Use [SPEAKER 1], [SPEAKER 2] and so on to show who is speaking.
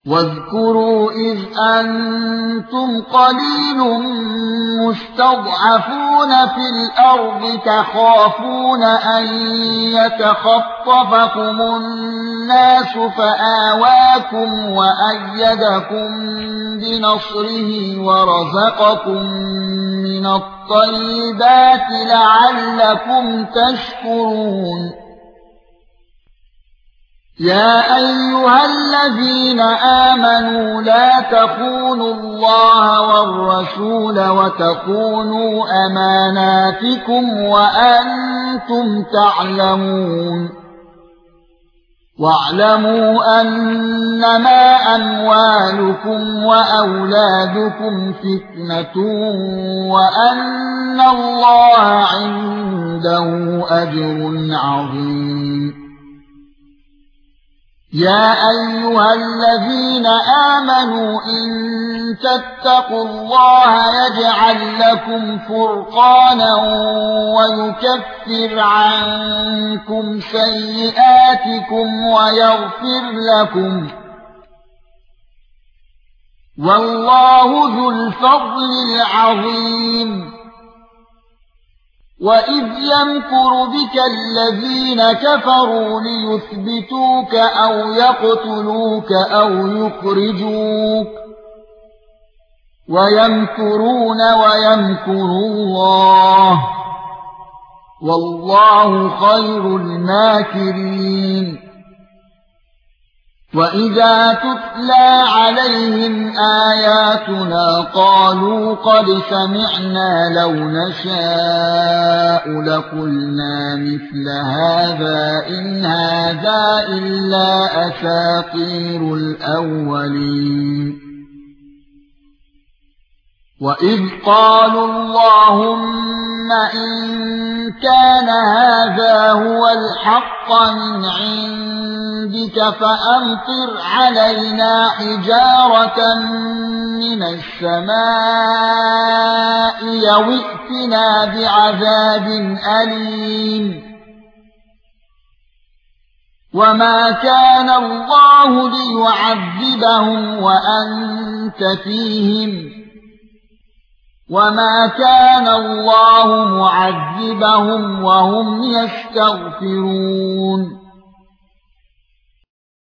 [SPEAKER 1] واذكروا إذ أنتم قليل مستضعفون في الأرض تخافون أن يتخطفكم الناس فآواكم وأيدكم بنصره ورزقكم من الطيبات لعلكم تشكرون. يا ايها الذين امنوا لا تخونوا الله والرسول وتخونوا اماناتكم وانتم تعلمون. واعلموا انما اموالكم واولادكم فتنة وان الله عنده اجر عظيم. يا ايها الذين امنوا ان تتقوا الله يجعل لكم فرقانا ويكفر عنكم سيئاتكم ويغفر لكم والله ذو الفضل العظيم. وَإِذْ يَمْكُرُ بِكَ الَّذِينَ كَفَرُوا لِيُثْبِتُوكَ أَوْ يَقْتُلُوكَ أَوْ يُخْرِجُوكَ وَيَمْكُرُونَ وَيَمْكُرُ اللَّهُ وَاللَّهُ خَيْرُ الْمَاكِرِينَ. وَإِذَا تُتْلَى عَلَيْهِمْ آيَاتُنَا قَالُوا قَدْ سَمِعْنَا لَوْ نَشَاءُ لَقُلْنَا مِثْلَ هَذَا إِنْ هَذَا إِلَّا أَسَاطِيرُ الْأَوَّلِينَ. وَإِذْ قَالُوا اللَّهُمَّ إِن كَانَ هَذَا هُوَ الْحَقَّ مِنْ عِندِكَ فَأَمْطِرْ عَلَيْنَا حِجَارَةً مِنَ السَّمَاءِ أَوْ ائْتِنَا بِعَذَابٍ أَلِيمٍ. وَمَا كَانَ اللَّهُ لِيُعَذِّبَهُمْ وَأَنْتَ فِيهِمْ وَمَا كَانَ اللَّهُ مُعَذِّبَهُمْ وَهُمْ يَسْتَغْفِرُونَ.